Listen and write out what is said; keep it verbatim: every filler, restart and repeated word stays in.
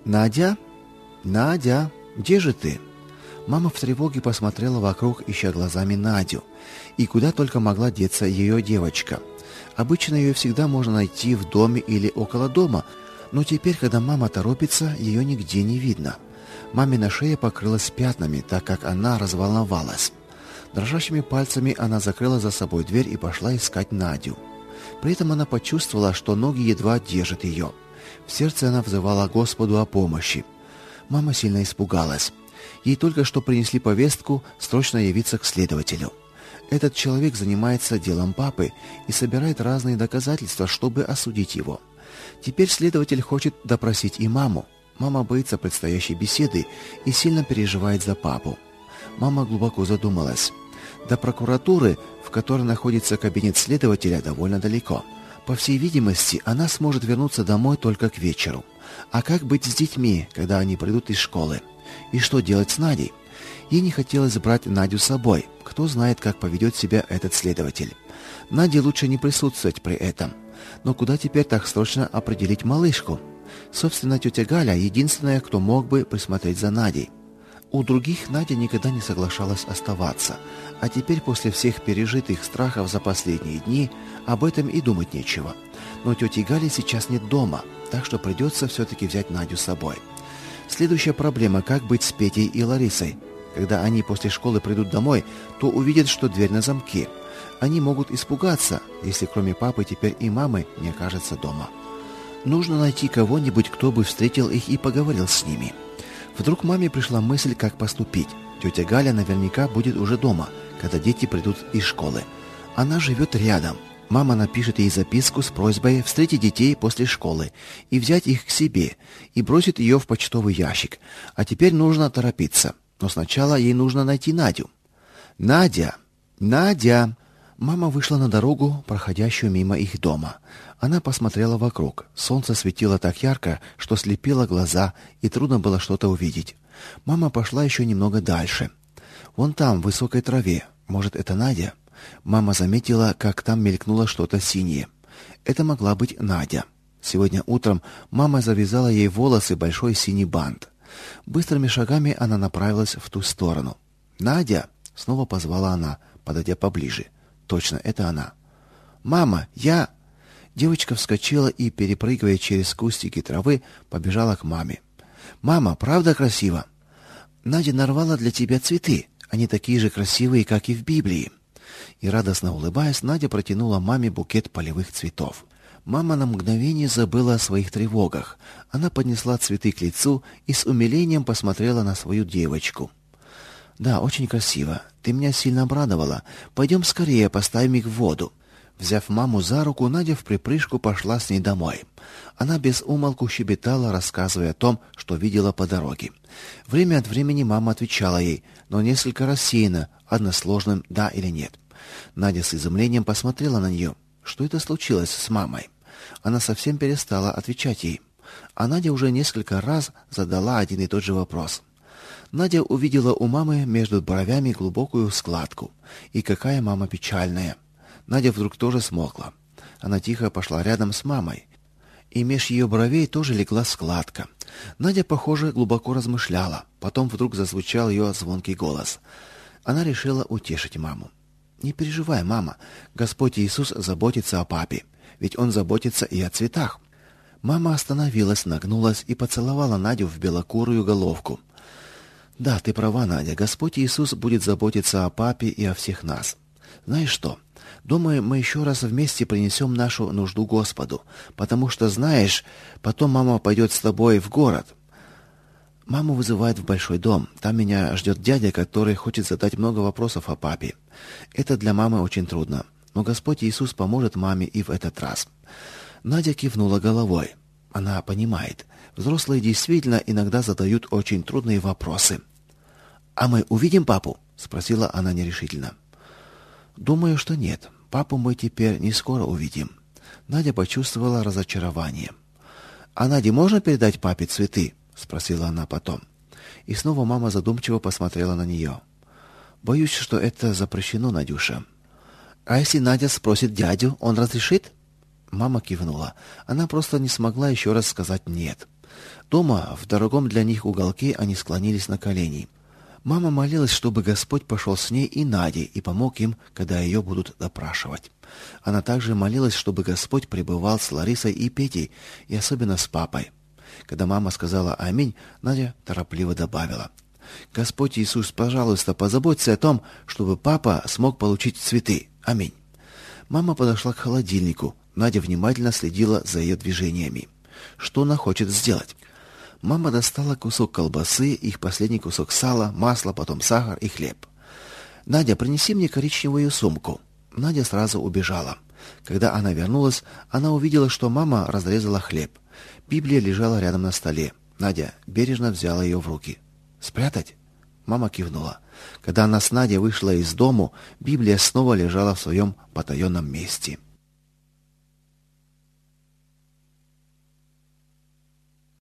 Надя? Надя, где же ты? Мама в тревоге посмотрела вокруг, ища глазами Надю. И куда только могла деться ее девочка. Обычно ее всегда можно найти в доме или около дома, но теперь, когда мама торопится, ее нигде не видно. Мамина шея покрылась пятнами, так как она разволновалась. Дрожащими пальцами она закрыла за собой дверь и пошла искать Надю. При этом она почувствовала, что ноги едва держат ее. В сердце она взывала Господу о помощи. Мама сильно испугалась. Ей только что принесли повестку срочно явиться к следователю. Этот человек занимается делом папы и собирает разные доказательства, чтобы осудить его. Теперь следователь хочет допросить и маму. Мама боится предстоящей беседы и сильно переживает за папу. Мама глубоко задумалась. До прокуратуры, в которой находится кабинет следователя, довольно далеко. По всей видимости, она сможет вернуться домой только к вечеру. А как быть с детьми, когда они придут из школы? И что делать с Надей? Ей не хотелось брать Надю с собой. Кто знает, как поведет себя этот следователь. Наде лучше не присутствовать при этом. Но куда теперь так срочно определить малышку? Собственно, тетя Галя единственная, кто мог бы присмотреть за Надей. У других Надя никогда не соглашалась оставаться. А теперь, после всех пережитых страхов за последние дни, об этом и думать нечего. Но тети Гали сейчас нет дома, так что придется все-таки взять Надю с собой. Следующая проблема – как быть с Петей и Ларисой? Когда они после школы придут домой, то увидят, что дверь на замке. Они могут испугаться, если кроме папы теперь и мамы не окажется дома. Нужно найти кого-нибудь, кто бы встретил их и поговорил с ними. Вдруг маме пришла мысль, как поступить. Тетя Галя наверняка будет уже дома, когда дети придут из школы. Она живет рядом. Мама напишет ей записку с просьбой встретить детей после школы и взять их к себе, и бросит ее в почтовый ящик. А теперь нужно торопиться. Но сначала ей нужно найти Надю. Надя! Надя! Мама вышла на дорогу, проходящую мимо их дома. Она посмотрела вокруг. Солнце светило так ярко, что слепило глаза, и трудно было что-то увидеть. Мама пошла еще немного дальше. Вон там, в высокой траве. Может, это Надя? Мама заметила, как там мелькнуло что-то синее. Это могла быть Надя. Сегодня утром мама завязала ей волосы большой синий бант. Быстрыми шагами она направилась в ту сторону. «Надя!» — снова позвала она, подойдя поближе. Точно, это она. «Мама, я...» Девочка вскочила и, перепрыгивая через кустики травы, побежала к маме. «Мама, правда красиво? Надя нарвала для тебя цветы. Они такие же красивые, как и в Библии». И радостно улыбаясь, Надя протянула маме букет полевых цветов. Мама на мгновение забыла о своих тревогах. Она поднесла цветы к лицу и с умилением посмотрела на свою девочку. «Да, очень красиво. Ты меня сильно обрадовала. Пойдем скорее, поставим их в воду». Взяв маму за руку, Надя вприпрыжку пошла с ней домой. Она без умолку щебетала, рассказывая о том, что видела по дороге. Время от времени мама отвечала ей, но несколько рассеянно, односложным «да» или «нет». Надя с изумлением посмотрела на нее. Что это случилось с мамой? Она совсем перестала отвечать ей. А Надя уже несколько раз задала один и тот же вопрос. Надя увидела у мамы между бровями глубокую складку. И какая мама печальная. Надя вдруг тоже смолкла. Она тихо пошла рядом с мамой. И меж ее бровей тоже легла складка. Надя, похоже, глубоко размышляла. Потом вдруг зазвучал ее звонкий голос. Она решила утешить маму. «Не переживай, мама. Господь Иисус заботится о папе. Ведь Он заботится и о цветах». Мама остановилась, нагнулась и поцеловала Надю в белокурую головку. «Да, ты права, Надя. Господь Иисус будет заботиться о папе и о всех нас. Знаешь что? Думаю, мы еще раз вместе принесем нашу нужду Господу, потому что, знаешь, потом мама пойдет с тобой в город. Маму вызывают в большой дом. Там меня ждет дядя, который хочет задать много вопросов о папе. Это для мамы очень трудно, но Господь Иисус поможет маме и в этот раз». Надя кивнула головой. Она понимает. Взрослые действительно иногда задают очень трудные вопросы. «А мы увидим папу?» — спросила она нерешительно. «Думаю, что нет. Папу мы теперь не скоро увидим». Надя почувствовала разочарование. «А Наде можно передать папе цветы?» — спросила она потом. И снова мама задумчиво посмотрела на нее. «Боюсь, что это запрещено, Надюша». «А если Надя спросит дядю, он разрешит?» Мама кивнула. Она просто не смогла еще раз сказать «нет». Дома, в дорогом для них уголке, они склонились на колени. Мама молилась, чтобы Господь пошел с ней и Надей и помог им, когда ее будут допрашивать. Она также молилась, чтобы Господь пребывал с Ларисой и Петей, и особенно с папой. Когда мама сказала «Аминь», Надя торопливо добавила: «Господь Иисус, пожалуйста, позаботься о том, чтобы папа смог получить цветы. Аминь». Мама подошла к холодильнику. Надя внимательно следила за ее движениями. Что она хочет сделать? Мама достала кусок колбасы, их последний кусок сала, масло, потом сахар и хлеб. «Надя, принеси мне коричневую сумку». Надя сразу убежала. Когда она вернулась, она увидела, что мама разрезала хлеб. Библия лежала рядом на столе. Надя бережно взяла ее в руки. «Спрятать?» Мама кивнула. Когда она с Надей вышла из дому, Библия снова лежала в своем потаенном месте.